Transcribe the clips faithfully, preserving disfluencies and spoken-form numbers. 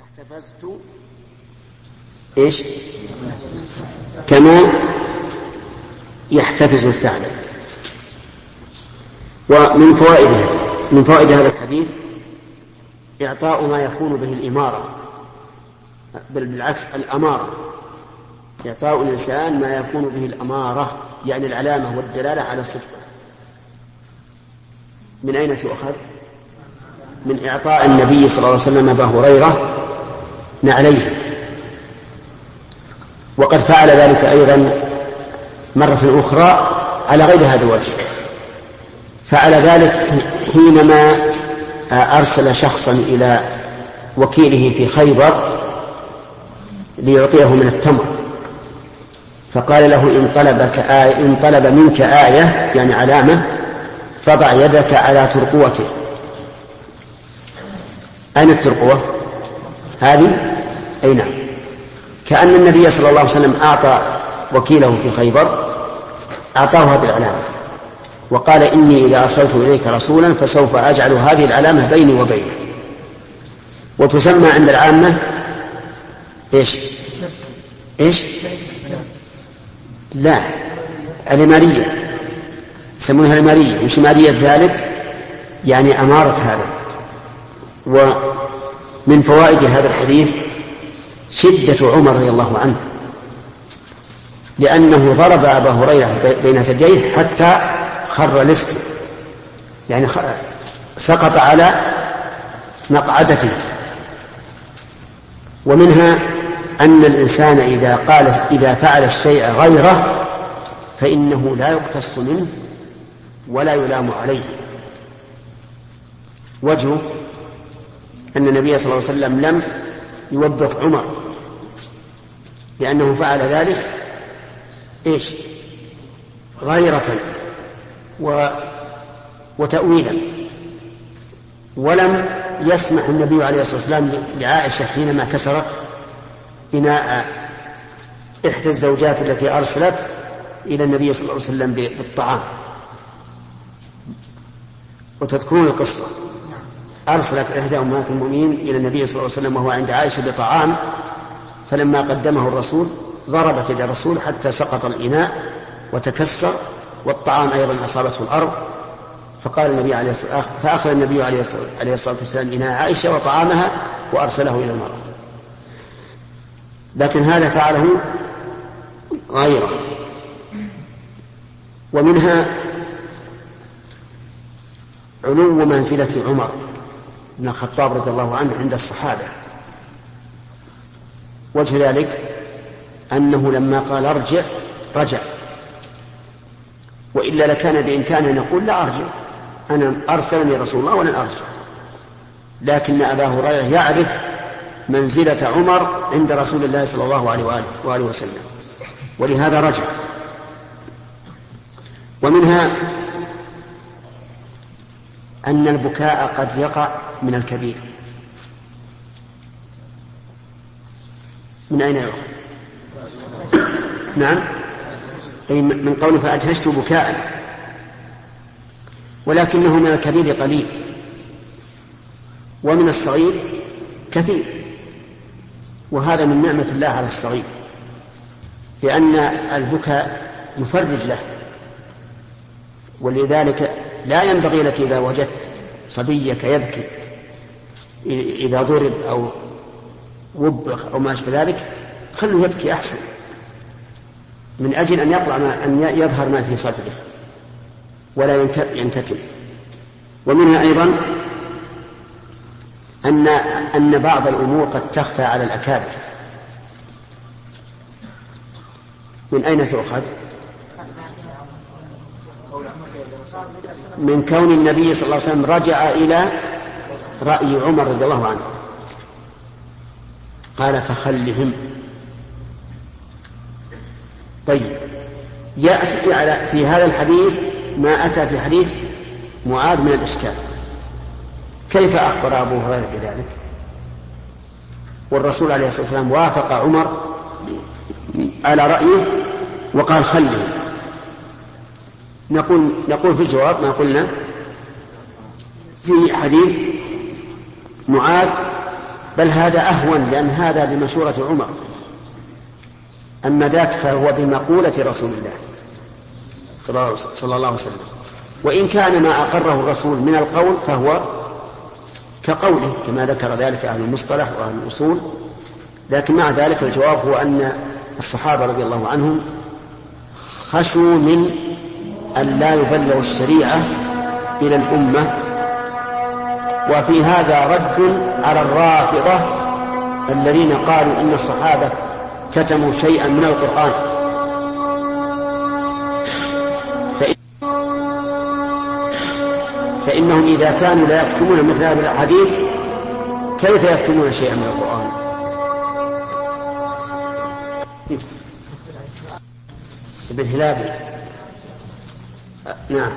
احتفزت إيش كما يحتفز الثعلب. ومن فوائده من فوائد هذا الحديث إعطاء ما يكون به الإمارة، بل بالعكس الأمارة، إعطاء الإنسان ما يكون به الأمارة، يعني العلامة والدلالة على الصدق. من أين تؤخذ؟ من إعطاء النبي صلى الله عليه وسلم أبا هريرة نعليه، وقد فعل ذلك أيضا مرة أخرى على غير هذا الوجه. فعل ذلك حينما أرسل شخصا إلى وكيله في خيبر ليعطيه من التمر، فقال له إن طلبك آية إن طلب منك آية يعني علامة فضع يدك على ترقوته. أين الترقوة؟ هذه أي نعم. كأن النبي صلى الله عليه وسلم أعطى وكيله في خيبر أعطاه هذه العلامة، وقال إني إذا أرسلت إليك رسولا فسوف أجعل هذه العلامة بيني وبينك. وتسمى عند العامة إيش إيش لا الإمارية، يسمونها الإمارية، مش إمارية ذلك، يعني أمارة هذا. ومن فوائد هذا الحديث شدة عمر رضي الله عنه، لأنه ضرب أبا هريرة بين ثدييه حتى خر لص، يعني سقط على مقعدته. ومنها أن الإنسان إذا قال إذا فعل الشيء غيره فإنه لا يقتص منه ولا يلام عليه. وجهه أن النبي صلى الله عليه وسلم لم يوبخ عمر لأنه فعل ذلك إيش غيرة و... وتأويلا، ولم يسمح النبي عليه الصلاة والسلام لعائشة حينما كسرت إناء إحدى الزوجات التي أرسلت إلى النبي صلى الله عليه وسلم بالطعام. وتذكرون القصة، أرسلت إحدى أمهات المؤمنين إلى النبي صلى الله عليه وسلم وهو عند عائشة بطعام، فلما قدمه الرسول ضربت يد الرسول حتى سقط الإناء وتكسر، والطعام أيضا أصابته الأرض. فقال النبي عليه الصلاة فأخذ النبي عليه الصلاة والسلام إناء عائشة وطعامها وأرسله إلى المرأة، لكن هذا فعله غيره. ومنها علو منزلة عمر بن الخطاب رضي الله عنه عند الصحابة. وجه ذلك أنه لما قال ارجع رجع، وإلا لكان بإمكانه أن يقول لا أرجع، أنا أرسلني رسول الله ولن أرجع. لكن أبا هريرة يعرف منزلة عمر عند رسول الله صلى الله عليه وآله, وآله وسلم، ولهذا رجع. ومنها أن البكاء قد يقع من الكبير. من أين يؤخذ؟ نعم، أي من قول فأجهشت بكاء، ولكنه من الكبير قليل، ومن الصغير كثير، وهذا من نعمة الله على الصغير، لأن البكاء يفرج له. ولذلك لا ينبغي لك إذا وجدت صبيك يبكي إذا ضرب أو وبخ أو ما أشبه ذلك خلوا يبكي أحسن، من أجل أن يطلع ما أن يظهر ما في صدره ولا ينكتم. ومنها أيضا أن أن بعض الأمور قد تخفى على الأكابر. من أين تؤخذ؟ من كون النبي صلى الله عليه وسلم رجع إلى رأي عمر رضي الله عنه، قال فخلهم. طيب، يأتي على في هذا الحديث ما أتى في حديث معاذ من الإشكال. كيف أخبر أبو هريرة بذلك والرسول عليه الصلاة والسلام وافق عمر على رأيه وقال خلهم؟ نقول, نقول في الجواب ما قلنا في حديث معاذ بل هذا أهون، لأن هذا بمشورة عمر، أما ذاك فهو بمقولة رسول الله صلى الله عليه وسلم. وإن كان ما أقره الرسول من القول فهو كقوله كما ذكر ذلك أهل المصطلح وأهل الأصول، لكن مع ذلك الجواب هو أن الصحابة رضي الله عنهم خشوا من أن لا يبلغوا الشريعة إلى الأمة. وفي هذا رد على الرافضة الذين قالوا إن الصحابة كتموا شيئا من القرآن، فإنهم إذا كانوا لا يكتمون مثل هذا الحديث كيف يكتمون شيئا من القرآن؟ ابن هلابي نعم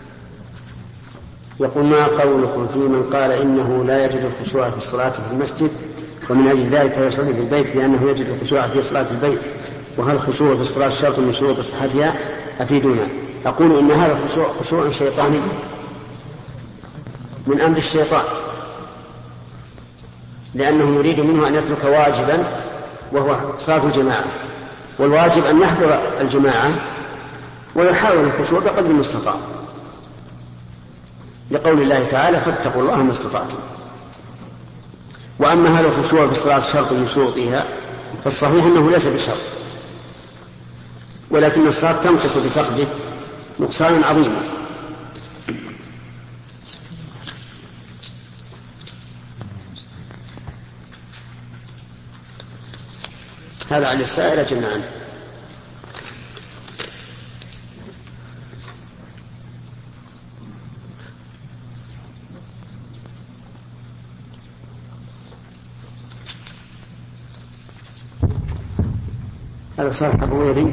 يقول: ما قولكم في من قال إنه لا يجد الخشوع في الصلاة في المسجد ومن أجل ذلك يصلي في البيت لأنه يجد الخشوع في صلاة البيت، وهل الخشوع في الصلاة شرط من شروط صحتها؟ أفيدونا. أقول إن هذا الخشوع خشوع شيطاني من أمر الشيطان، لأنه يريد منه أن يترك واجبا وهو صلاة الجماعة، والواجب أن يحضر الجماعة ويحاول الخشوع بقدر المستطاع، لقول الله تعالى: فاتقوا الله ما استطعتم. وأما هل الخشوع في الصلاة شرط من شروطها فالصحيح أنه ليس بشرط، ولكن الصلاة تنقص بفقده نقصانا عظيما. هذا على السائل أجبنا عنه. هذا صالح أبويري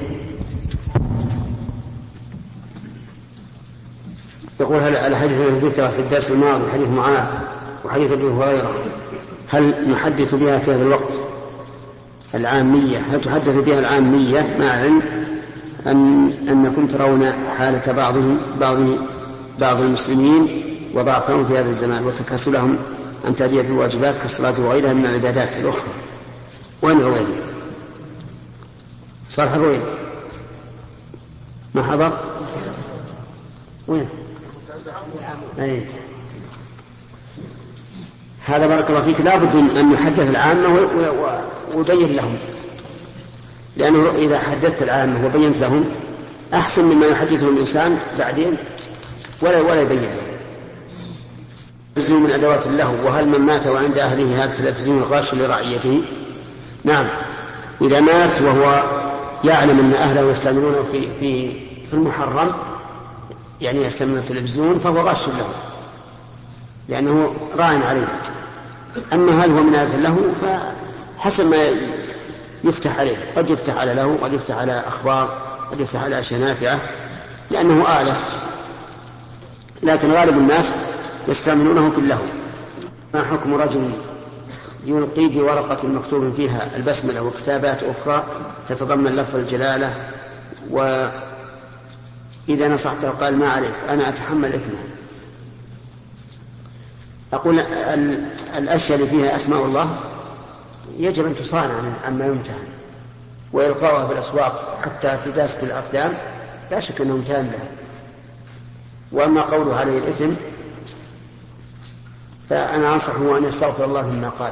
يقول: هل الحديث الذي ذكر في الدرس الماضي حديث معاذ وحديث ابي هريرة هل نحدث بها في هذا الوقت العامية؟ هل تحدث بها العامية مع علم أن أنكم ترون حالة بعضهم بعض بعض المسلمين وضعفهم في هذا الزمان وتكاسلهم عن تأدية الواجبات كالصلاة وغيرها من العبادات الأخرى؟ وين رويني؟ صالح الرويني ما حضر؟ وين؟ أي. هذا بارك الله فيك لا بد أن نحدث العامة ويبين لهم، لأنه إذا حدثت العامة وبينت لهم أحسن مما يحدثه الإنسان بعدين ولا ولا يبين لهم. التلفزيون من أدوات اللهو، وهل من مات وعند أهله هذا التلفزيون غاش لرعيته؟ نعم، إذا مات وهو يعلم أن أهله يستعملونه في في في المحرم، يعني يستعملون التلفزيون، فهو غاش له لأنه راعٍ عليه. أما هل هو من آلة له فحسب ما يفتح عليه، قد يفتح على له، قد يفتح على أخبار، قد يفتح على أشياء نافعة لأنه آلة، لكن غالب الناس يستعملونه في اللهو. ما حكم رجل يلقي بورقة مكتوب فيها البسملة وكتابات أخرى تتضمن لفظ الجلالة، وإذا نصحته قال: ما عليك أنا أتحمل إثمه؟ أقول الأشياء اللي فيها أسماء الله يجب أن تصان عما يمتهن، ويلقاها بالأسواق حتى تداس بالأقدام لا شك أنه امتهان لها. وأما قوله عليه الإثم فأنا أنصحه أن يستغفر الله مما قال،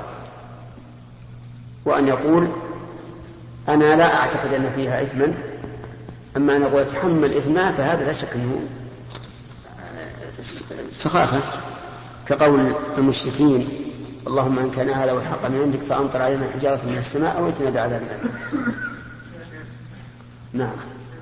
وأن يقول: أنا لا أعتقد أن فيها إثما، أما أن أقول يتحمل إثمها فهذا لا شك أنه سخافة، كقول المشركين: اللهم إن كان هذا والحق من عندك فأمطر علينا حجارة من السماء أو ائتنا بعذاب أليم. نعم.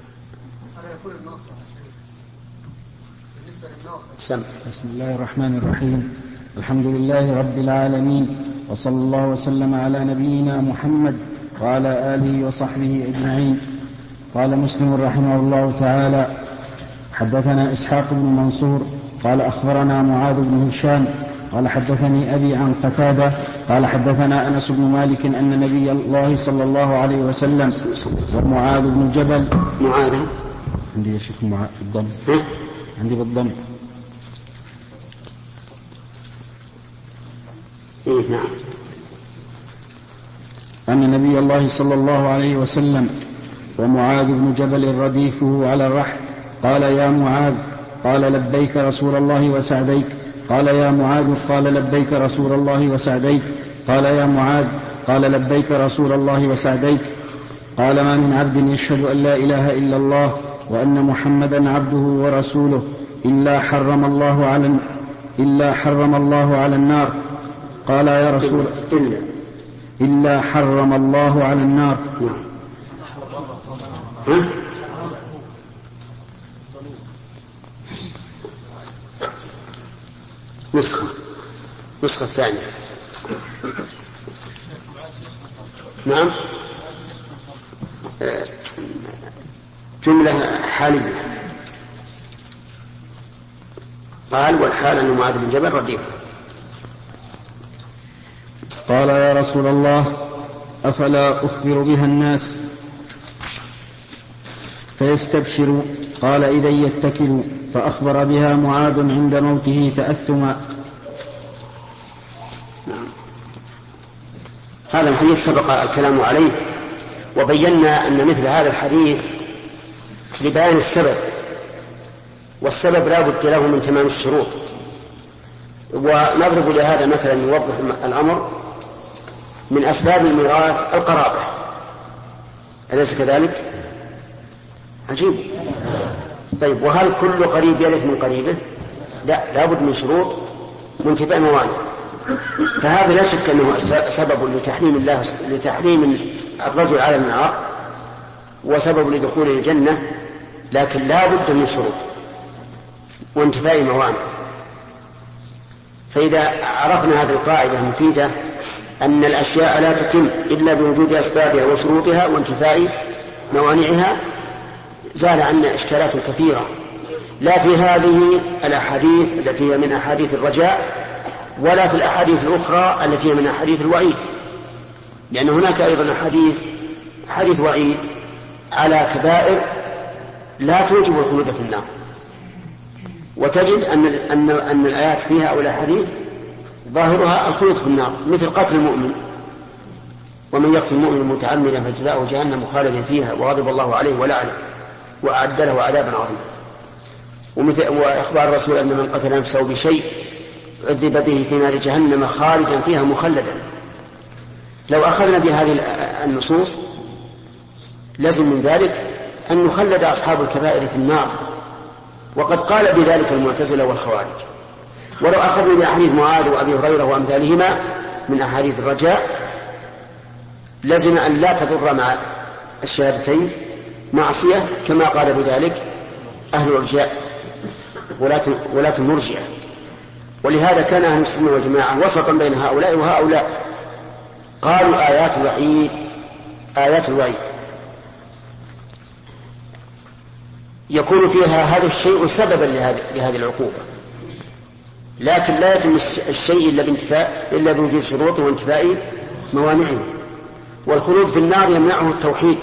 سم. بسم الله الرحمن الرحيم، الحمد لله رب العالمين، وصلى الله وسلم على نبينا محمد وعلى آله وصحبه أجمعين. قال مسلم رحمه الله تعالى: حدثنا إسحاق بن منصور قال أخبرنا معاذ بن هشام قال حدثني أبي عن قتادة قال حدثنا أنس بن مالك أن نبي الله صلى الله عليه وسلم ومعاذ بن جبل. معاذ عندي يا شيخ معاذ بالضم، عندي بالضم. إيه نعم. أن نبي الله صلى الله عليه وسلم ومعاذ بن جبل رديفه على الرحل قال يا معاذ قال لبيك رسول الله وسعديك قال يا معاذ قال لبيك رسول الله وسعديك قال يا معاذ قال لبيك رسول الله وسعديك قال ما من عبد يشهد أن لا إله إلا الله وأن محمدا عبده ورسوله إلا حرم الله على إلا حرم الله على النار. قال يا رسول إلا إلا حرم الله على النار. ها؟ نسخة نسخة ثانية. نعم جملة حالية. قال والحال أن معاذ بن جبل رديف. قال يا رسول الله أفلا أخبر بها الناس فيستبشروا؟ قال إذا يتكلوا. فأخبر بها معاذ عند موته تأثما. هذا الحديث سبق الكلام عليه وبينا أن مثل هذا الحديث لبيان السبب، والسبب لا بد له من تمام الشروط. ونضرب لهذا مثلا يوضح الأمر من أسباب الميراث القرابة، أليس كذلك؟ عجيب. طيب وهل كل قريب يرث من قريبه؟ لا، لا بد من شروط وانتفاء موانع. فهذا لا شك أنه سبب لتحريم الله لتحريم الرجل على النار وسبب لدخول الجنة، لكن لا بد من شروط وانتفاء موانع. فإذا عرفنا هذه القاعدة المفيدة أن الأشياء لا تتم إلا بوجود أسبابها وشروطها وانتفاء موانعها، زال عنا إشكالات كثيرة، لا في هذه الأحاديث التي هي من أحاديث الرجاء ولا في الأحاديث الأخرى التي هي من أحاديث الوعيد، لأن هناك أيضا أحاديث حديث وعيد على كبائر لا توجب الخلود في النار، وتجد أن, أن, أن الآيات فيها أو الأحاديث ظاهرها الخلود في النار، مثل قتل المؤمن: ومن يقتل المؤمن متعمدا فجزاؤه جهنم خالدا فيها وغضب الله عليه ولعنه وأعد له عذابا عظيما. ومثل وإخبار الرسول أن من قتل نفسه بشيء عذب به في نار جهنم خالدا فيها مخلدا. لو أخذنا بهذه النصوص لازم من ذلك أن نخلد أصحاب الكبائر في النار، وقد قال بذلك المعتزلة والخوارج. ولو أخذنا بأحاديث معاذ وأبي هريرة وأمثالهما من أحاديث الرجاء لازم أن لا تضر مع الشهادتين معصية، كما قال بذلك أهل الرجاء ولاة المرجئة. ولهذا كان أهل السنة والجماعة وسطا بين هؤلاء وهؤلاء، قالوا آيات الوعيد آيات الوعيد يكون فيها هذا الشيء سببا لهذه العقوبة، لكن لا يتم الشيء إلا بانتفاء إلا بوجود شروطه وانتفاء موانعه. والخلود في النار يمنعه التوحيد.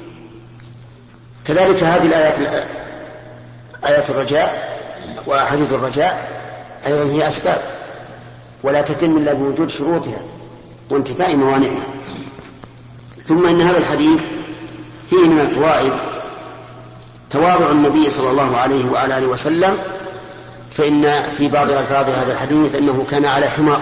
كذلك هذه الآيات آيات الرجاء وأحاديث الرجاء أيضا هي أسباب، ولا تتم إلا بوجود شروطها وانتفاء موانعها. ثم إن هذا الحديث فيه من الفوائد تواضع النبي صلى الله عليه وعلى آله وسلم، فإن في بعض ألفاظ هذا الحديث أنه كان على حمار،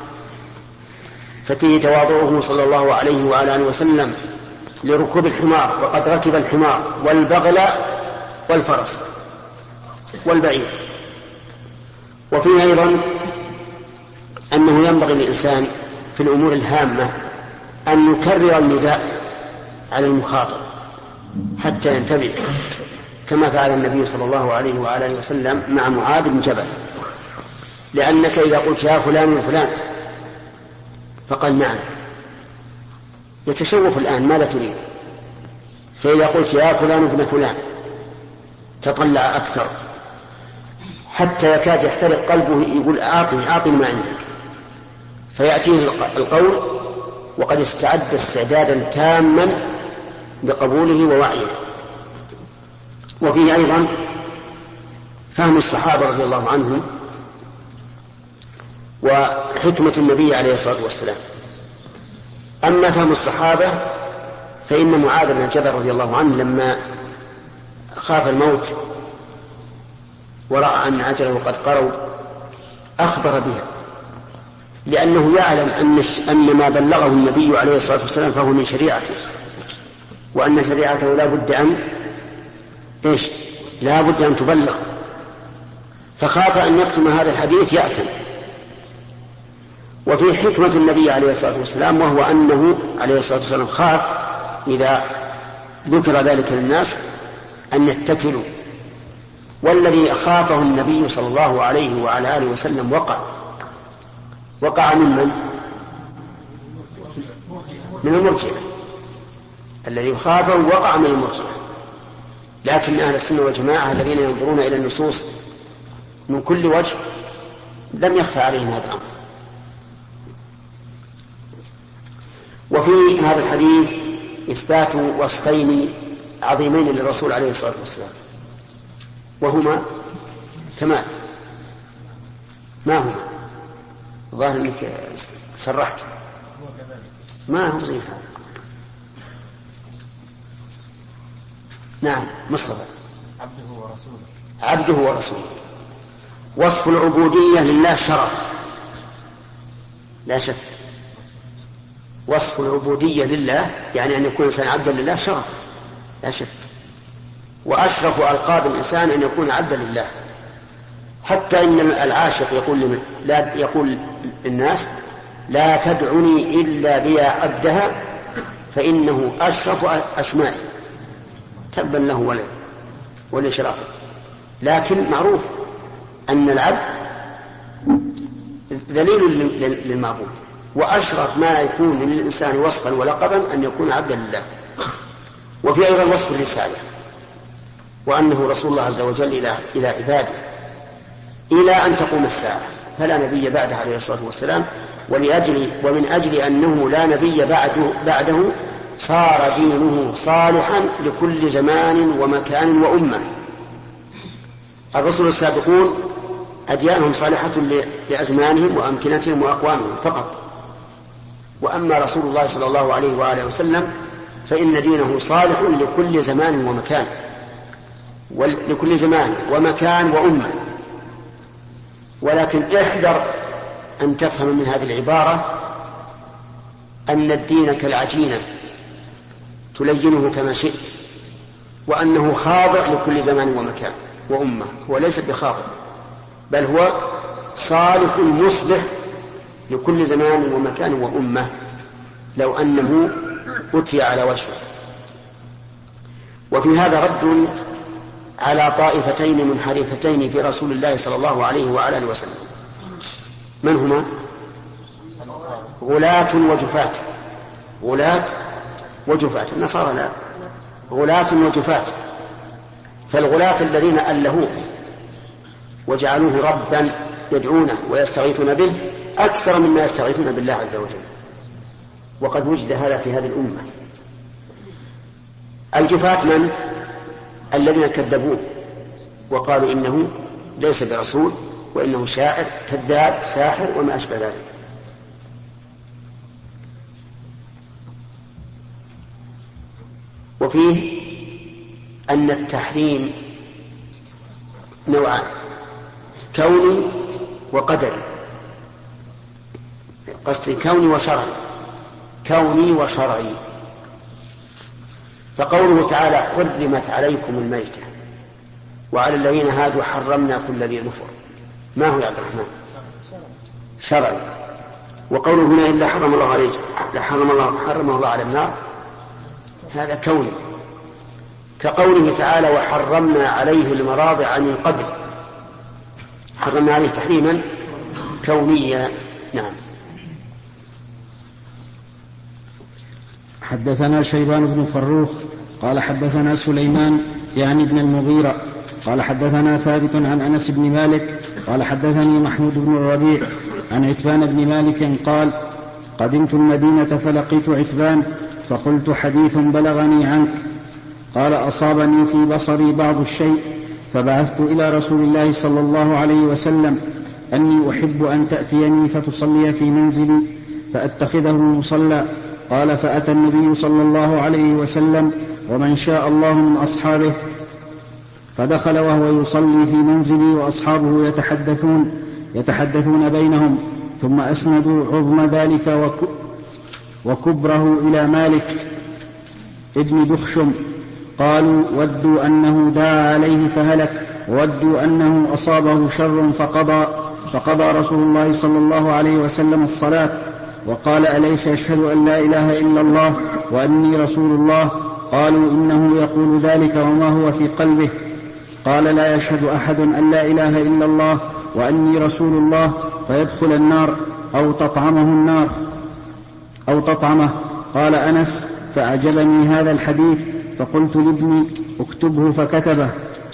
ففيه تواضعه صلى الله عليه وعلى آله وسلم لركوب الحمار، وقد ركب الحمار والبغل والفرس والبعير. وفيه أيضا أنه ينبغي للإنسان في الأمور الهامة أن يكرر النداء على المخاطب حتى ينتبه، كما فعل النبي صلى الله عليه وعلى آله وسلم مع معاذ بن جبل. لأنك إذا قلت يا فلان وفلان فقال نعم، يتشوف الآن ماذا تريد. فإذا قلت يا فلان ابن فلان تطلع أكثر حتى يكاد يحترق قلبه، يقول أعطني أعطني ما عندك، فيأتيه القول وقد استعد استعدادا تاما لقبوله ووعيه. وفيه أيضا فهم الصحابة رضي الله عنهم وحكمة النبي عليه الصلاة والسلام، أما فهم الصحابة فإن معاذ بن جبل رضي الله عنه لما خاف الموت ورأى أن أجله قد قرب أخبر بها، لأنه يعلم أن ما بلغه النبي عليه الصلاة والسلام فهو من شريعته، وأن شريعته لا بد أن إيش لا بد أن تبلغ، فخاف أن يكتم هذا الحديث يأثم. وفي حكمة النبي عليه الصلاة والسلام، وهو أنه عليه الصلاة والسلام خاف إذا ذكر ذلك للناس أن يتكلوا، والذي خافه النبي صلى الله عليه وعلى آله وسلم وقع وقع من من؟ من المرجئة. الذي خافه وقع من المرجئة، لكن أهل السنة والجماعة الذين ينظرون إلى النصوص من كل وجه لم يخفى عليهم هذا الأمر. وفي هذا الحديث إثبات وصفين عظيمين للرسول عليه الصلاة والسلام، وهما كمال. ما هما؟ ظاهر أنك سرحت. ما هو زي هذا. نعم مصطفى. عبده ورسوله. عبده ورسوله. وصف العبودية لله شرف لا شك. وصف العبودية لله يعني أن يكون الإنسان عبدا لله شرف لا شك. وأشرف ألقاب الإنسان أن يكون عبدا لله، حتى إن العاشق يقول لا يقول الناس لا تدعني إلا بيا عبدها فإنه أشرف أسمائي، تبا له ولد ولشرافه. لكن معروف أن العبد ذليل للمعبود، وأشرف ما يكون للإنسان وصفا ولقبا أن يكون عبدا لله. وفي أيضا وصف الرسالة، وأنه رسول الله عز وجل إلى إلى عباده إلى أن تقوم الساعة، فلا نبي بعده عليه الصلاة والسلام. ولأجل ومن أجل أنه لا نبي بعده, بعده صار دينه صالحا لكل زمان ومكان وأمة. الرسل السابقون أديانهم صالحة لأزمانهم وأمكنتهم وأقوامهم فقط، وأما رسول الله صلى الله عليه وآله وسلم فإن دينه صالح لكل زمان ومكان، ولكل زمان ومكان وأمة. ولكن احذر أن تفهم من هذه العبارة أن الدين كالعجينة تلينه كما شئت، وأنه خاضع لكل زمان ومكان وأمة. هو ليس بخاضع، بل هو صالح مصلح لكل زمان ومكان وأمة لو أنه أتي على وجهه. وفي هذا رد على طائفتين منحرفتين في رسول الله صلى الله عليه وعلى آله وسلم. من هما؟ غلاة وجفاة. غلاة وجفاة. النصارى لا، غلاة وجفاة. فالغلاة الذين ألهوه وجعلوه ربا يدعونه ويستغيثون به أكثر مما يستغيثون بالله عز وجل، وقد وجد هذا في هذه الأمة. الجفاة من؟ الذين كذبوه وقالوا إنه ليس برسول وإنه شاعر كذاب ساحر وما أشبه ذلك. وفيه أن التحريم نوعان: كوني وقدري. قصدي كوني وشرعي. كوني وشرعي. فقوله تعالى حرمت عليكم الميتة وعلى الذين هادوا حرمنا كل ذي ظفر، ما هو يا عبد الرحمن؟ شرعي. وقوله هنا إلا حرم الله عليه حرم الله حرمه الله على النار، هذا كوني. كقوله تعالى وحرمنا عليه المراضع من قبل، حرمنا عليه تحريما كونيا. نعم. حدثنا شيبان بن فروخ قال حدثنا سليمان يعني ابن المغيرة قال حدثنا ثابت عن أنس بن مالك قال حدثني محمود بن الربيع عن عتبان بن مالك قال قدمت المدينة فلقيت عتبان فقلت حديث بلغني عنك. قال أصابني في بصري بعض الشيء فبعثت إلى رسول الله صلى الله عليه وسلم أني أحب أن تأتيني فتصلي في منزلي فأتخذه المصلى، قال فأتى النبي صلى الله عليه وسلم ومن شاء الله من أصحابه فدخل وهو يصلي في منزلي وأصحابه يتحدثون يتحدثون بينهم، ثم أسندوا عظم ذلك وكبره إلى مالك ابن دخشم. قالوا ودوا أنه دعا عليه فهلك، ودوا أنه أصابه شر فقضى, فقضى رسول الله صلى الله عليه وسلم الصلاة وقال أليس يشهد أن لا إله إلا الله وأني رسول الله؟ قالوا إنه يقول ذلك وما هو في قلبه. قال لا يشهد أحد أن لا إله إلا الله وأني رسول الله فيدخل النار أو تطعمه النار أو تطعمه. قال أنس فأعجبني هذا الحديث فقلت لابني اكتبه فكتبه.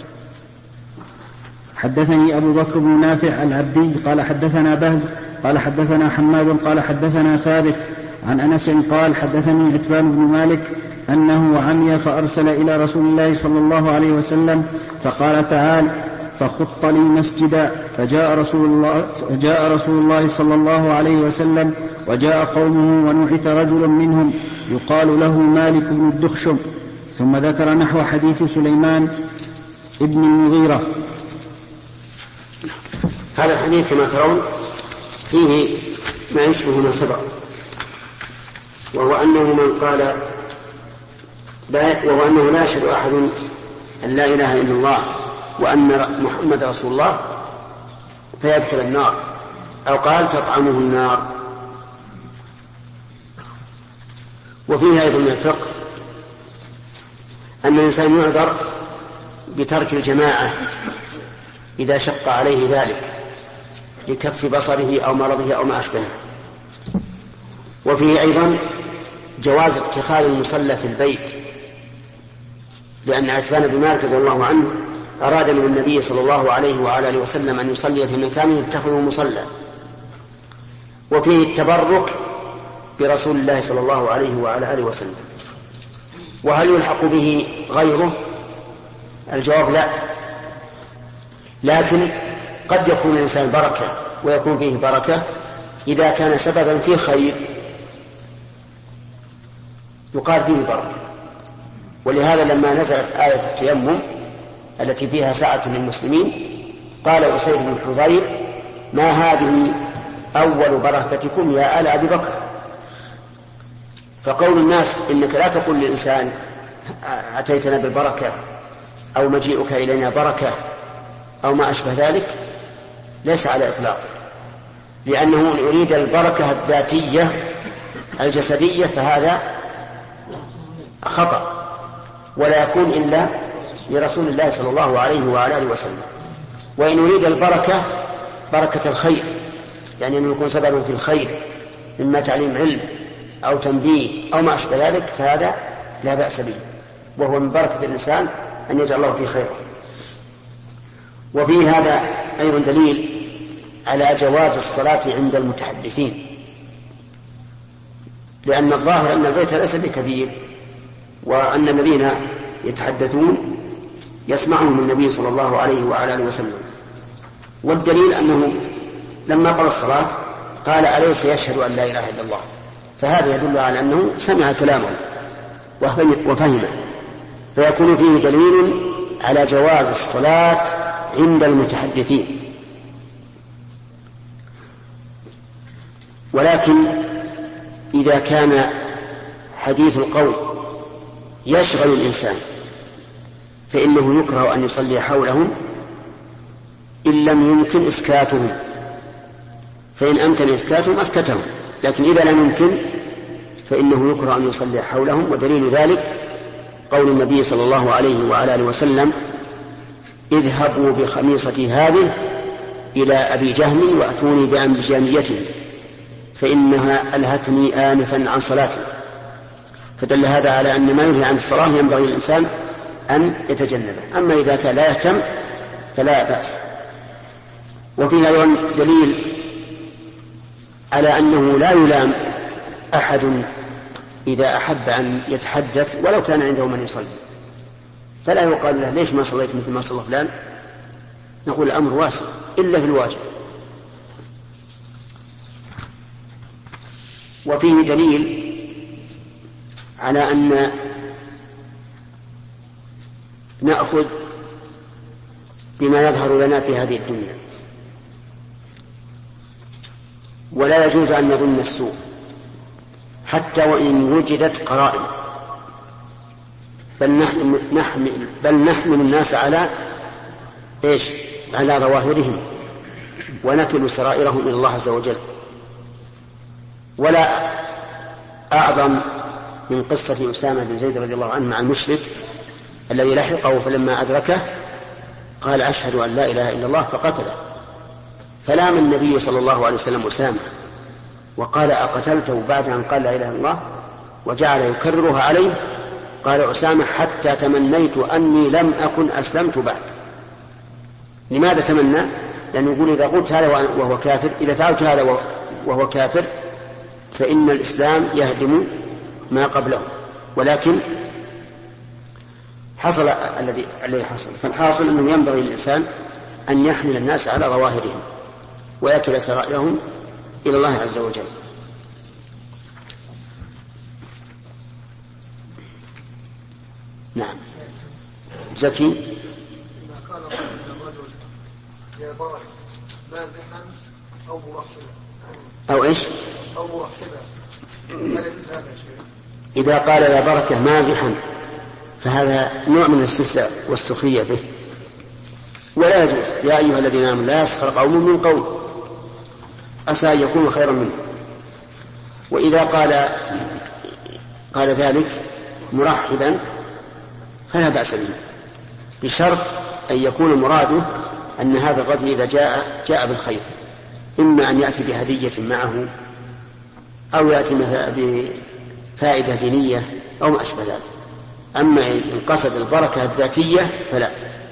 حدثني أبو بكر بن نافع العبدي قال حدثنا بهز قال حدثنا حماد قال حدثنا ثابت عن أنس قال حدثني عتبان بن مالك أنه عمي فأرسل إلى رسول الله صلى الله عليه وسلم فقال تعال فخط لي مسجدا، فجاء رسول الله, فجاء رسول الله صلى الله عليه وسلم وجاء قومه ونعت رجل منهم يقال له مالك بن الدخشم، ثم ذكر نحو حديث سليمان ابن المغيرة. هذا الحديث كما ترون فيه ما يشبه ما سبق، وهو أنه من قال وهو أنه لا يشهد أحد أن لا إله إلا الله وأن محمد رسول الله فيدخل النار، أو قال تطعمه النار. وفيه أيضا من الفقه أن الإنسان يعذر بترك الجماعة إذا شق عليه ذلك لكف بصره أو مرضه أو ما أشبهه. وفيه أيضا جواز اتخاذ المصلى في البيت، لأن عتبان بن مالك رضي الله عنه أراد من النبي صلى الله عليه وعلى آله وسلم أن يصلي في مكانه يتخذه مصلى. وفيه التبرك برسول الله صلى الله عليه وعلى آله وسلم. وهل يلحق به غيره؟ الجواب لا، لكن قد يكون الإنسان بركة ويكون فيه بركة إذا كان سببا في خير يقال فيه بركة. ولهذا لما نزلت آية التيمم التي فيها سعة للمسلمين قال أسيد بن حضير ما هذه أول بركتكم يا آل أبي بكر. فقول الناس إنك لا تقول للإنسان أتيتنا بالبركة أو مجيئك إلينا بركة أو ما أشبه ذلك ليس على إطلاقه، لأنه إن يريد البركة الذاتية الجسدية فهذا خطأ، ولا يكون إلا لرسول الله صلى الله عليه وعلى آله وسلم. وإن يريد البركة بركة الخير، يعني أنه يكون سببا في الخير إما تعليم علم أو تنبيه أو ما أشبه ذلك فهذا لا بأس به، وهو من بركة الإنسان أن يجعل الله فيه خير. وفي هذا أيضا دليل على جواز الصلاة عند المتحدثين، لأن الظاهر أن البيت ليس بكبير، وأن الذين يتحدثون يسمعهم النبي صلى الله عليه وعلى آله وسلم. والدليل أنه لما قال الصلاة قال أليس يشهد أن لا إله إلا الله، فهذا يدل على أنه سمع كلامه وفهمه، فيكون فيه دليل على جواز الصلاة عند المتحدثين. ولكن إذا كان حديث القول يشغل الإنسان فإنه يكره أن يصلي حولهم إن لم يمكن إسكاتهم، فإن أمكن إسكاتهم أسكتهم، لكن إذا لم يمكن فإنه يكره أن يصلي حولهم. ودليل ذلك قول النبي صلى الله عليه وعلى آله وسلم اذهبوا بخميصتي هذه إلى أبي جهم وأتوني بأنبجانيته فإنها ألهتني آنفا عن صلاتي. فدل هذا على أن ما ينهي عن الصلاة ينبغي الإنسان أن يتجنبه، أما إذا كان لا يهتم فلا بأس. وفيها أيضا دليل على أنه لا يلام أحد إذا أحب أن يتحدث ولو كان عنده من يصلي، فلا يقال له ليش ما صليت مثل ما صلى فلان، نقول الأمر واسع إلا في الواجب. وفيه دليل على أن نأخذ بما يظهر لنا في هذه الدنيا، ولا يجوز أن نظن السوء حتى وإن وجدت قرائن، بل نحمل, بل نحمل الناس على إيش؟ على ظواهرهم، ونكل سرائرهم إلى الله عز وجل. ولا أعظم من قصة أسامة بن زيد رضي الله عنه مع المشرك الذي لحقه، فلما أدركه قال أشهد أن لا إله إلا الله فقتله، فلام النبي صلى الله عليه وسلم أسامة وقال أقتلته بعد أن قال لا إله إلا الله، وجعل يكررها عليه. قال أسامة حتى تمنيت أني لم أكن أسلمت بعد. لماذا تمنى؟ لأنه يقول إذا قلت هذا وهو كافر، إذا فعلت هذا وهو كافر فإن الإسلام يهدم ما قبله. ولكن حصل الذي عليه حصل. فالحاصل أنه ينبغي للإنسان أن يحمل الناس على ظواهرهم ويكل سرائرهم إلى الله عز وجل. نعم. زكي إذا قال الرجل يا بركة مازحا أو مرحبا أو إيش أو مرحبا، هل يجوز هذا شيء؟ إذا قال يا بركة مازحا فهذا نوع من الاستهزاء والسخرية به، ولا يجوز. يا أيها الذين آمنوا لا يسخر قوم من قوم عسى أن يكونوا خيرا منه. وإذا قال قال ذلك مرحبا فلا بأس به، بشرط أن يكون مراده أن هذا الرجل إذا جاء جاء بالخير، إما أن يأتي بهدية معه أو يأتي بفائدة دينية أو ما أشبه ذلك. أما إن قصد البركة الذاتية فلا.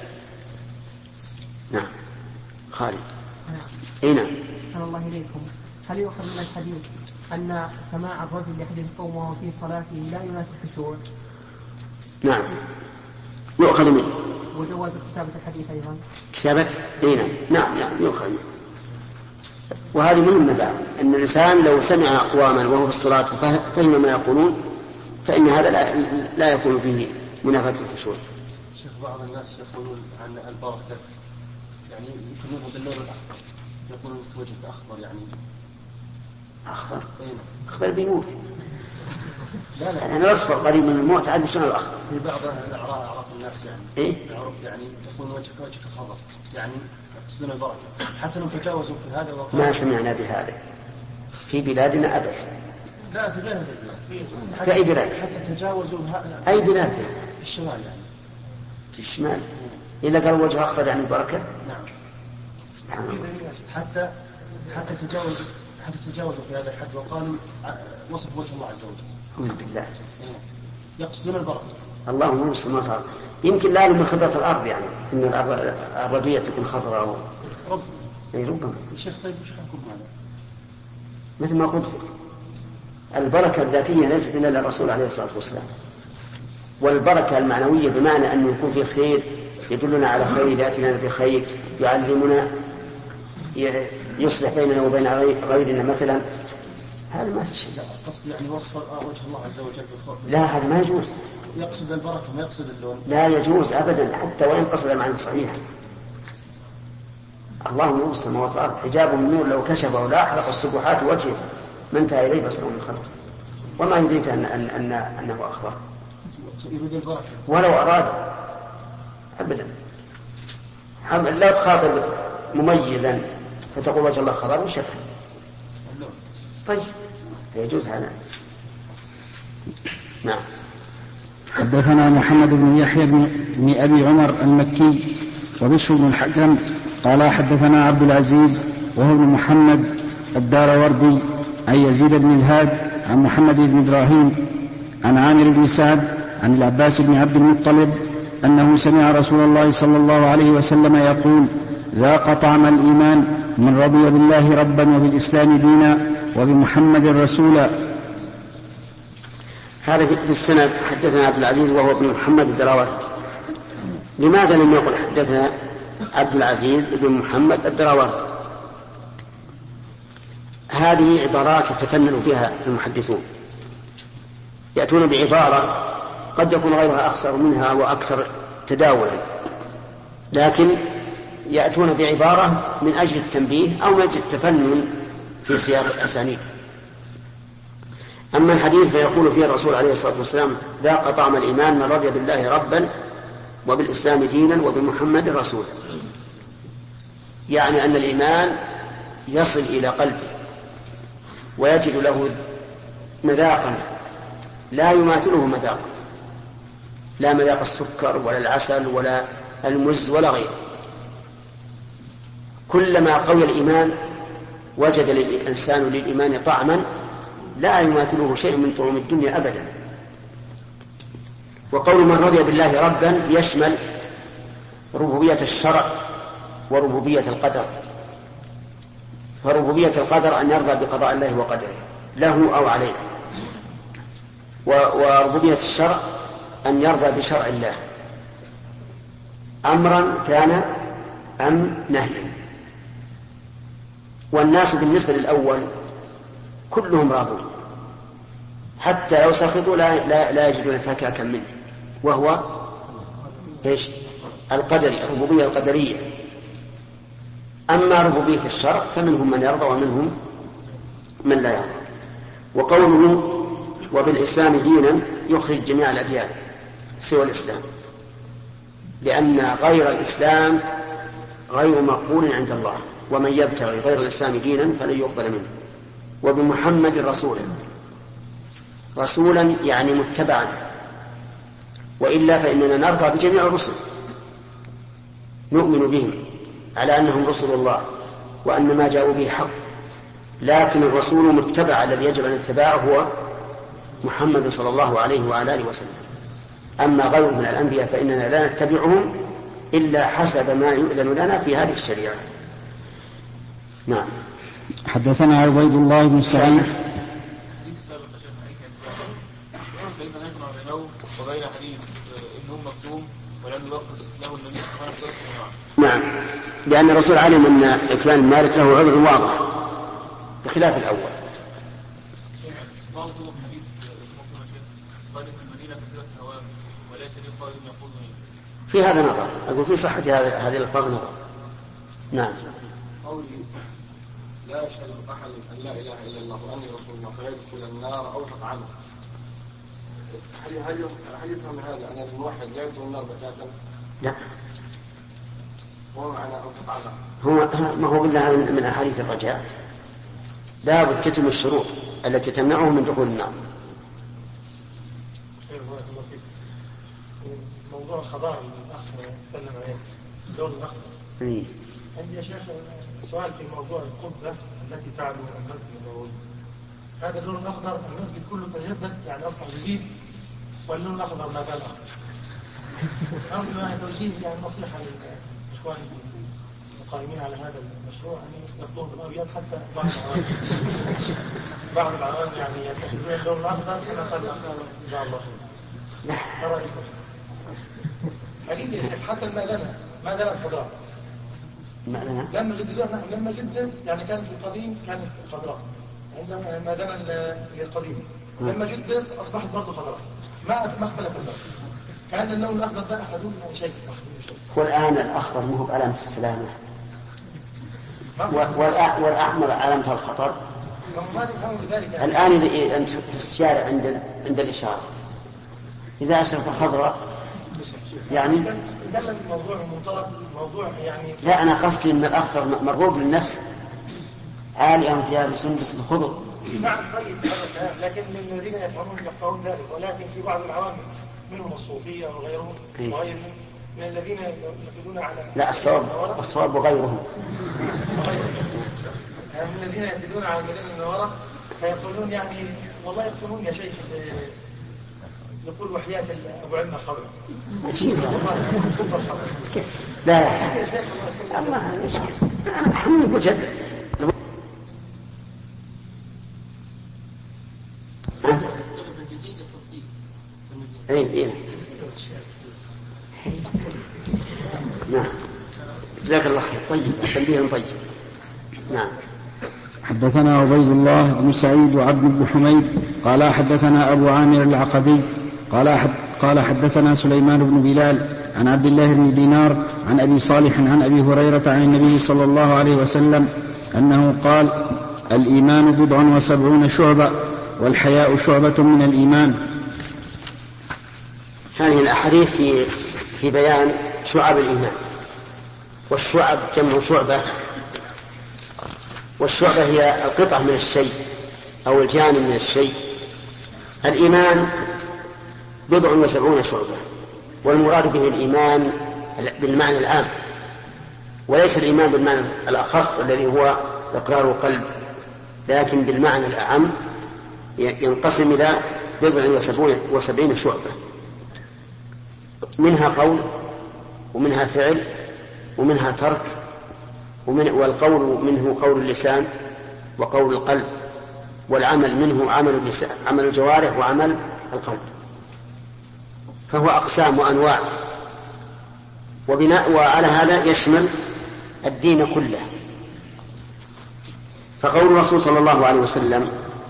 نعم. خالد. أي نعم. أحسن الله إليكم. هل يؤخذ من الحديث أن سماع الرجل يحدث قومه في صلاته لا يناسب الخشوع؟ نعم يؤخذ منه. وجواز كتابة الحديث أيضا. كتابة؟ أي نعم. نعم نعم يؤخذ منه. وهذه مهمة بعد، أن الإنسان لو سمع أقواما وهو في الصلاة فهم ما يقولون فإن هذا لا, لا يكون فيه منافاة الخشوع. شيخ بعض الناس يقولون عن البركة يعني يكونون باللون الأخضر، يقولون توجد أخضر يعني أخضر؟ أين؟ أخضر بيموت. لا لا يعني الأصفر قريب من الموت عاد بشون الأخضر. في بعض الأعراف أعراف الناس يعني إيه؟ يعرف يعني يقول وجهك وجهك خضر يعني يقصدون البركة، حتى لو تجاوزوا في هذا وقال ما سمعنا بهذا في بلادنا أبدا. لا في غير البلاد. في أي بلاد؟ حتى تجاوزوا أي بلاد؟ في الشمال يعني. في الشمال. إلا قال وجه أخضر يعني البركة. نعم. سبحان الله. حتى حتى تجاوزوا حتى تجاوزوا في هذا الحد وقالوا وصف وجه الله عز وجل. أعوذ بالله. يقصدون البركة. اللهم نور السماوات والأرض. يمكن لا من خضرة الأرض يعني إن الربيع تكون خضراء. رب. أي ربما. الشيخ طيب وش حكم هذا؟ مثل ما قلت البركة الذاتية ليست إلا للرسول عليه الصلاة والسلام، والبركة المعنوية بمعنى أنه يكون في خير يدلنا على خير، يأتينا بخير، يعلمنا، يصلح بيننا وبين غيرنا مثلا، هذا ما في شيء. قصد يعني وصف وجه الله عز وجل بالخوف. لا هذا ما يجوز. يقصد البركة ما يقصد اللون. لا يجوز أبدا حتى وإن قصد المعنى الصحيح. الله نور السماوات والأرض حجابه من نور لو كشفه لا أحرق السبحات وجهه ما انتهى إليه بصره من خلقه. وما يدريك أن أن أن أنه أخضر يريد البركة ولو أراد أبدا. لا تخاطب مميزا فتقول وجه الله خضر وشفه. طيب يجوز هذا. نعم. حدثنا محمد بن يحيى بن أبي عمر المكي وبشر بن الحكم قال حدثنا عبد العزيز وهو ابن محمد الداروردي عن يزيد بن الهاد عن محمد بن إبراهيم عن عامر بن سعد عن العباس بن عبد المطلب أنه سمع رسول الله صلى الله عليه وسلم يقول ذاق طعم الإيمان من رضي بالله ربا وبالإسلام دينا وبمحمد رسولا. هذا في السند. حدثنا عبد العزيز وهو ابن محمد الدراوردي. لماذا لم يقل حدثنا عبد العزيز بن محمد الدراوردي؟ هذه عبارات يتفنن فيها المحدثون. يأتون بعبارة قد يكون غيرها أخسر منها وأكثر تداولا، لكن يأتون بعبارة من أجل التنبيه أو من أجل التفنن في سياق الأسانيد. أما الحديث فيقول فيه الرسول عليه الصلاة والسلام: ذاق طعم الإيمان من رضي بالله ربا وبالإسلام دينا وبمحمد رسولا، يعني أن الإيمان يصل إلى قلبه ويجد له مذاقا لا يماثله مذاق، لا مذاق السكر ولا العسل ولا المز ولا غيره. كلما قوي الإيمان وجد الإنسان للإيمان طعما لا يماثله شيء من طعوم الدنيا أبدا. وقول من رضي بالله ربا يشمل ربوبية الشرع وربوبية القدر. فربوبية القدر أن يرضى بقضاء الله وقدره له أو عليه، وربوبية الشرع أن يرضى بشرع الله أمرا كان أم نهيا. والناس بالنسبة للأول كلهم راضون، حتى لو سخطوا لا, لا, لا يجدون فكاكا منه، وهو إيش؟ القدري، الربوبية القدرية. أما ربوبية الشرع فمنهم من يرضى ومنهم من لا يرضى. وقوله وبالإسلام دينا يخرج جميع الأديان سوى الإسلام، لأن غير الإسلام غير مقبول عند الله، ومن يبتغي غير الإسلام دينا فلن يقبل منه. وبمحمد رسولا، رسولا يعني متبعا، وإلا فإننا نرضى بجميع الرسل، نؤمن بهم على أنهم رسل الله وأن ما جاءوا به حق، لكن الرسول المتبع الذي يجب أن نتبعه هو محمد صلى الله عليه وعلى آله وسلم. أما غيره من الأنبياء فإننا لا نتبعهم إلا حسب ما يؤذن لنا في هذه الشريعة. نعم. حدثنا عبيد الله بن سعيد. وبين حديث ابن أم مكتوم ولم يوقف له النبي صلى الله عليه وسلم. نعم، لأن الرسول علم أن إكرام مالك له عذر واضح بخلاف الأول. في هذا نظر، أقول في صحة هذه الألفاظ نظر. نعم. قولي لا يشهد أحد أن لا إله إلا الله وأني رسول الله فيدخل النار أو تطعمه، هل هل يفهم هذا أن الموحد لا يدخل النار بتاتا؟ لا. هو معنى أو تطعمه. هو ما هو إلا من أحاديث الرجاء، لا بد تتم الشروط التي تمنعه من دخول النار. موضوع الخضار اللي الأخ تكلم عليه اللون الأخضر. إيه. عندي يا شيخ سؤال في موضوع القبة التي تعلو المسجد النبوي. هذا اللون الأخضر المسجد كله تجدد يعني أصبح جديد، واللون الأخضر ما زال أخضر. أرجو يعني توجيه يعني نصيحة للإخوان القائمين على هذا المشروع يعني يطلبون بالأبيض حتى بعض العوام بعض العوام يعني يتخذون اللون الأخضر كما قال الأخضر جزاه الله خير. ما رأيكم؟ حديث يا شيخ حتى المأذنة مأذنة خضراء. مأذنة؟ لما جددوها لما جدد يعني كانت في القديم كانت خضراء، عندما المأذنة هي القديمة لما جدد أصبحت برضه خضراء، ما ما اختلف الفرق. كان اللون الأخضر ده أحدون شيء. والآن الأخضر مو بعلامة السلامة، والأحمر علامة الخطر. الآن إذا أنت في الشارع عند عند الإشارة إذا أشرت خضراء يعني موضوع منطلق موضوع يعني. لا، أنا قصدي أن الأخضر مرغوب للنفس عالية فيها بسندس الخضر. نعم طيب هذا الكلام، لكن للذين يفهمون يفقهون ذلك، ولكن في بعض العوام منهم الصوفية وغيرهم وغيرهم من الذين يفيدون على لا الصواب الصواب وغيرهم من الذين يفيدون على المدينة المنورة فيقولون يعني والله يقسمون يا شيخ يقول وحياة أبو علمة خضر. عجيب لا لا الله مشكلة الحمد مجدد. ايه ايه نعم جزاك الله خير. طيب التنبيه طيب. نعم. حدثنا عبيد الله بن سعيد وعبد بن حميد قال حدثنا أبو عامر العقدي قال حد قال حدثنا سليمان بن بلال عن عبد الله بن دينار عن أبي صالح عن أبي هريرة عن النبي صلى الله عليه وسلم أنه قال: الإيمان بضع وسبعون شعبة والحياء شعبة من الإيمان. هذه الأحاديث في في بيان شعب الإيمان، والشعب جمع شعبة، والشعبة هي القطعة من الشيء أو الجانب من الشيء. الإيمان بضع وسبعون شعبة، والمراد به الإيمان بالمعنى العام، وليس الإيمان بالمعنى الأخص الذي هو إقرار القلب، لكن بالمعنى الأعم ينقسم إلى بضع وسبعين شعبة، منها قول ومنها فعل ومنها ترك، ومن والقول منه قول اللسان وقول القلب، والعمل منه عمل اللسان عمل الجوارح وعمل القلب، فهو أقسام وأنواع. وبناء وعلى هذا يشمل الدين كله. فقول الرسول صلى الله عليه وسلم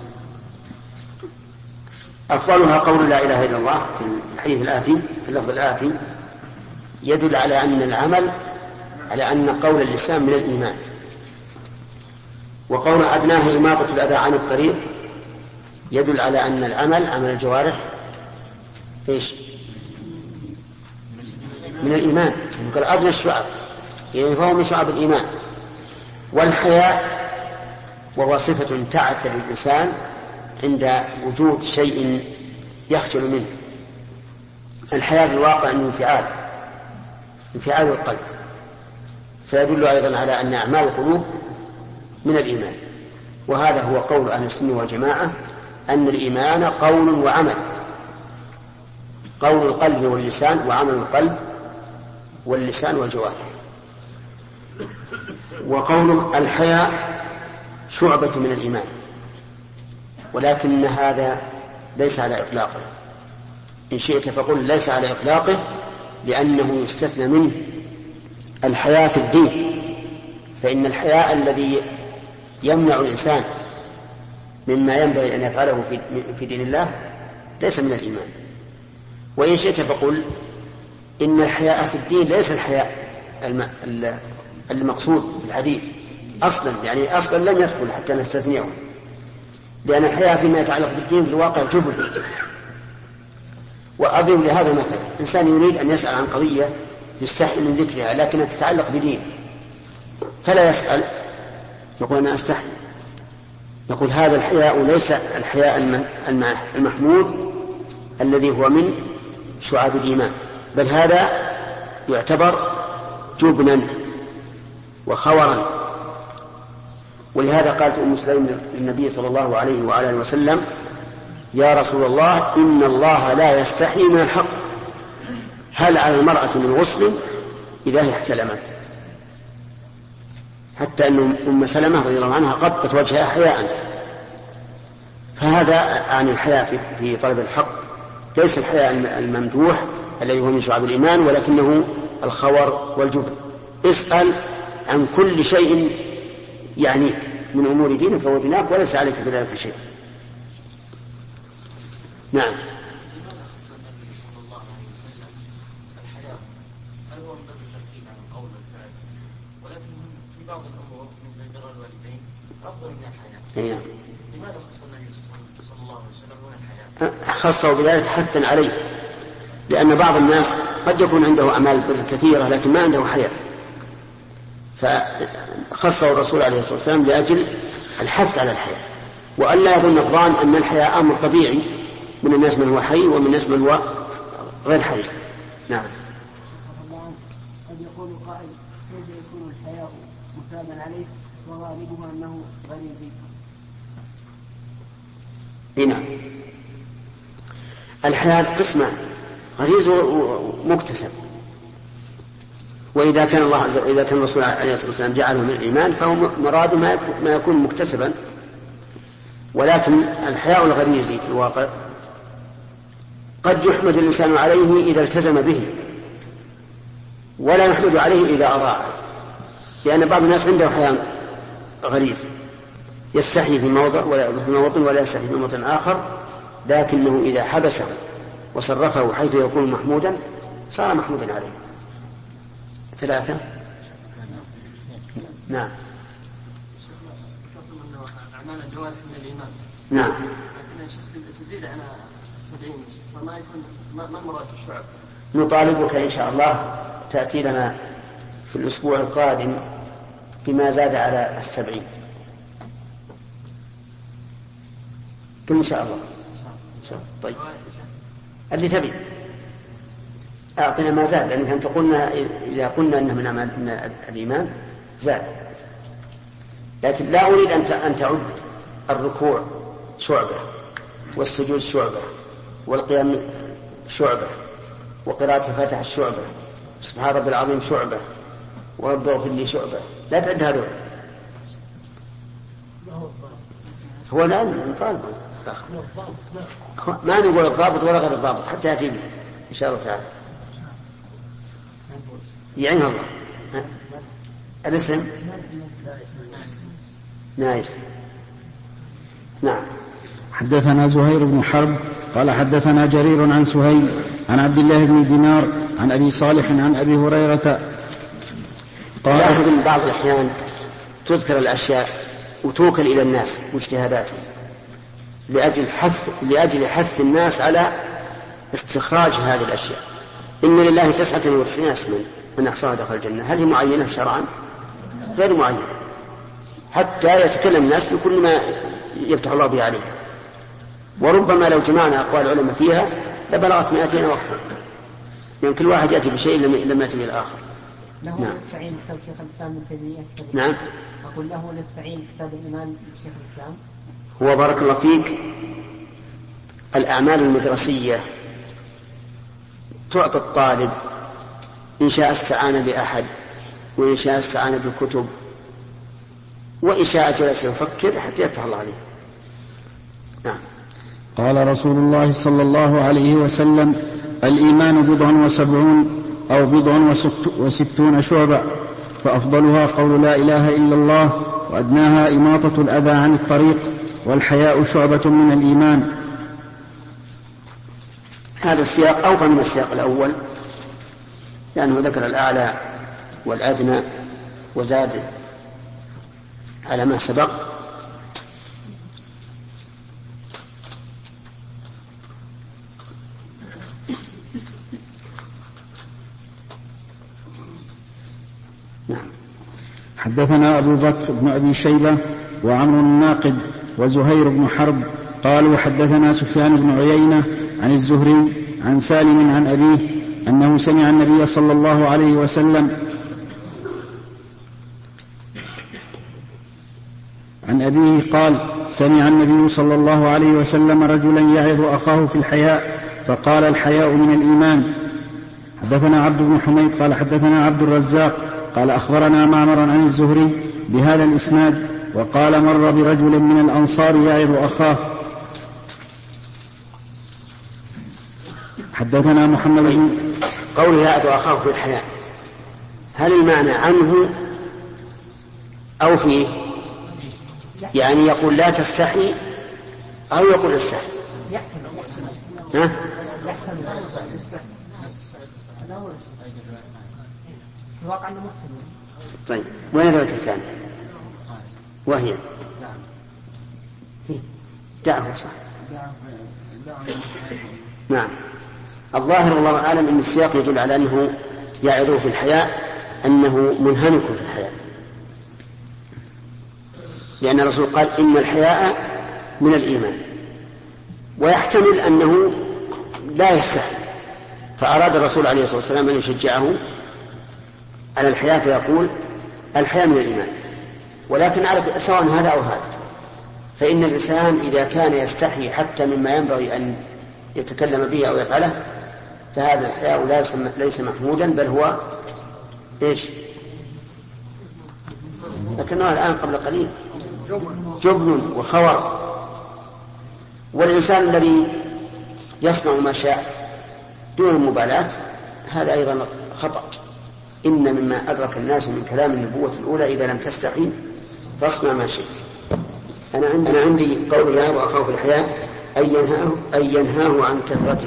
أفضلها قول لا إله إلا الله في الحديث الآتي في اللفظ الآتي يدل على أن العمل على أن قول اللسان من الإيمان، وقول أدناه إماطة الأذى عن الطريق يدل على أن العمل عمل الجوارح إيش؟ من الإيمان، يعني قال أدنى الشعب، يعني فهو من شعب الإيمان. والحياء وهو صفة تعتري الإنسان عند وجود شيء يخجل منه. الحياء في الواقع أنه انفعال انفعال القلب، فيدل أيضا على أن أعمال القلوب من الإيمان. وهذا هو قول أهل السنة والجماعة، أن الإيمان قول وعمل، قول القلب واللسان وعمل القلب واللسان والجوارح. وقوله الحياء شعبة من الإيمان، ولكن هذا ليس على إطلاقه، إن شئت فقل ليس على إطلاقه، لأنه يستثنى منه الحياء في الدين، فإن الحياء الذي يمنع الإنسان مما ينبغي أن يفعله في دين الله ليس من الإيمان. وإن شئت فقل إن الحياء في الدين ليس الحياء المقصود في الحديث أصلا، يعني أصلا لم يدخل حتى نستثنيه، لأن الحياء فيما يتعلق بالدين في الواقع جبل. وأضرب لهذا مثلا: إنسان يريد أن يسأل عن قضية يستحي من ذكرها لكنها تتعلق بدينه، فلا يسأل، يقول أنا أستحي. نقول هذا الحياء ليس الحياء المحمود الذي هو من شعاب الإيمان، بل هذا يعتبر جبنا وخورا. ولهذا قالت أم سليم للنبي صلى الله عليه وعلى آله وسلم: يا رسول الله، إن الله لا يستحي من الحق، هل على المرأة من غسل إذا هي احتلمت؟ حتى أن أم سلمة رضي الله عنها غطت وجهها حياء. فهذا عن الحياء في طلب الحق، ليس الحياء الممدوح الذي هو من شعب الإيمان، ولكنه الخور والجبن. اسأل عن كل شيء يعنيك من أمور دينك ودنياك وليس عليك بذلك شيء. نعم. أيه. لماذا خص النبي صلى الله عليه وسلم هنا الحياء؟ خصه بذلك حثا عليه، لأن بعض الناس قد يكون عنده أعمال كثيرة لكن ما عنده حياء، فخصه الرسول عليه الصلاة والسلام لأجل الحث على الحياء، وأن لا يظن الظان أن الحياء أمر طبيعي من الناس من هو حي ومن الناس من هو غير حي. نعم. قد يقول قائل: كيف يكون الحياء مثابا عليه وغالبه أنه غريزي؟ نعم. الحياء قسمان: غريز ومكتسب. وإذا كان الله عز وجل إذا كان الرسول عليه الصلاة والسلام جعله من الإيمان فهو مراد ما يكون مكتسبا. ولكن الحياء الغريزي في الواقع قد يحمد الإنسان عليه إذا التزم به، ولا يحمد عليه إذا أضاع، لأن بعض الناس عنده حياء غريز يستحي في موضع ولا في موطن ولا يستحي في موطن آخر، لكنه إذا حبسه وصرفه حيث يكون محمودا صار محمودا عليه. ثلاثة. نعم. أعمال الجوارح من الإيمان. نعم. لكن يا شيخ تزيد على السبعين فما يكون ما المراد الشعب. نطالبك إن شاء الله تأتي لنا في الأسبوع القادم بما زاد على السبعين. كل إن شاء الله. إن شاء الله. طيب. اللي تبي أعطنا ما زاد، لأنك أنت قلنا إذا قلنا أنه من الإيمان زاد، لكن لا أريد أن تعد الركوع شعبة والسجود شعبة والقيام شعبة وقراءة الفاتحة الشعبة سبحان ربي العظيم شعبة ورب اغفر لي شعبة، لا تعد هذول. هو الآن نطالب ما نقول الضابط ولا غير الضابط حتى يأتي به إن شاء الله تعالى. يعين الله. الاسم نايف. نعم. حدثنا زهير بن حرب قال حدثنا جرير عن سهيل عن عبد الله بن دينار عن أبي صالح عن أبي هريرة قال لاحظ من بعض الأحيان تذكر الأشياء وتوكل إلى الناس واجتهاداتهم لأجل حث لأجل حث الناس على استخراج هذه الأشياء. إن لله تسعة وتسعين اسما من أحصاها دخل الجنة. هل هي معينة شرعا؟ غير معينة، حتى يتكلم الناس بكل ما يفتح الله به عليه. وربما لو جمعنا أقوال العلماء فيها لبلغت مئتين وأكثر، يعني كل واحد يأتي بشيء لم يأتي بالآخر. له نعم. نستعين كتاب شيخ الإسلام من تيمية. نعم. أقول له نستعين كتاب الإيمان شيخ الإسلام. هو بارك الله فيك الأعمال المدرسية تعطي الطالب إن شاء استعان بأحد وإن شاء استعان بالكتب وإن شاء جلس يفكر حتى يفتح الله عليه. نعم. قال رسول الله صلى الله عليه وسلم الإيمان بضع وسبعون أو بضع وستون شعبة فأفضلها قول لا إله إلا الله وأدناها إماطة الأذى عن الطريق والحياء شعبة من الإيمان. هذا السياق أوفى من السياق الأول لأنه ذكر الأعلى والأدنى وزاد على ما سبق. نعم. حدثنا أبو بكر بن أبي شيبة وعمر الناقد وزهير بن حرب قالوا حدثنا سفيان بن عيينة عن الزهري عن سالم عن أبيه أنه سمع النبي صلى الله عليه وسلم عن أبيه قال سمع النبي صلى الله عليه وسلم رجلا يعظ أخاه في الحياء فقال الحياء من الإيمان. حدثنا عبد بن حميد قال حدثنا عبد الرزاق قال أخبرنا معمر عن الزهري بهذا الإسناد وقال مر برجل من الأنصار يعظ أخاه. حدثنا محمد بن قول يعظ أخاه في الحياء هل المعنى عنه أو فيه؟ يعني يقول لا تستحي أو يقول استحي؟ ها؟ طيب وين الرواية الثانية وهي دعه صح. نعم. الظاهر والله أعلم أن السياق يدل على أنه يعظه في الحياء أنه منهمك في الحياء، لأن الرسول قال إن الحياء من الإيمان، ويحتمل أنه لا يستحي، فأراد الرسول عليه الصلاة والسلام أن يشجعه على الحياء فيقول الحياء من الإيمان. ولكن على سواء هذا أو هذا، فإن الإنسان إذا كان يستحي حتى مما ينبغي أن يتكلم به أو يفعله فهذا الحياء ليس محمودا بل هو إيش؟ لكنه الآن قبل قليل جبن وخور. والإنسان الذي يصنع ما شاء دون المبالاة هذا أيضا خطأ. إن مما أدرك الناس من كلام النبوة الأولى إذا لم تستحي فاصنع ما شئت. أنا عندي, أنا عندي قولها وأخاف الحياء أن ينهاه, أن ينهاه عن كثرته.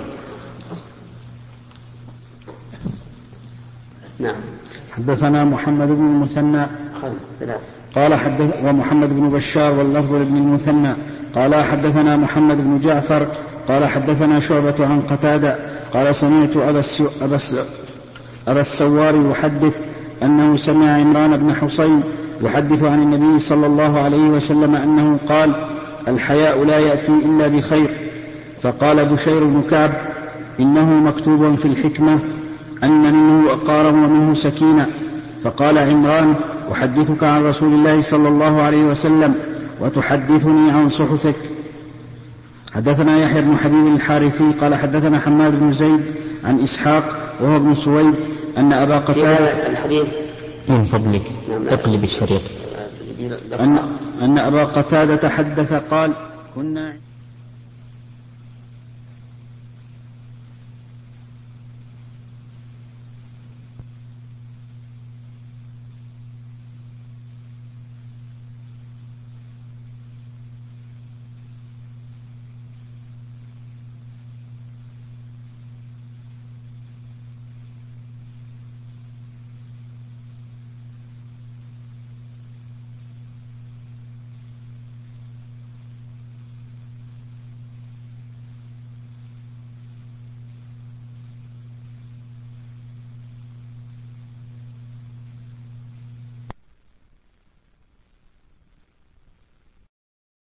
نعم. حدثنا محمد بن المثنى قال حدث ومحمد بن بشار واللفظ لابن المثنى قال حدثنا محمد بن جعفر قال حدثنا شعبة عن قتادة قال سمعت أبا السوار يحدث أنه سمع عمران بن حصين يحدث عن النبي صلى الله عليه وسلم أنه قال الحياء لا يأتي إلا بخير. فقال بشير بن كعب إنه مكتوب في الحكمة أن منه وقارا ومنه سكينة. فقال عمران أحدثك عن رسول الله صلى الله عليه وسلم وتحدثني عن صحفك. حدثنا يحيى بن حبيب الحارثي قال حدثنا حماد بن زيد عن إسحاق وهو ابن سويد أن أبا قتادة الحديث من فضلك اقلب الشريط أن, أن أبا قتادة حدث قال كنا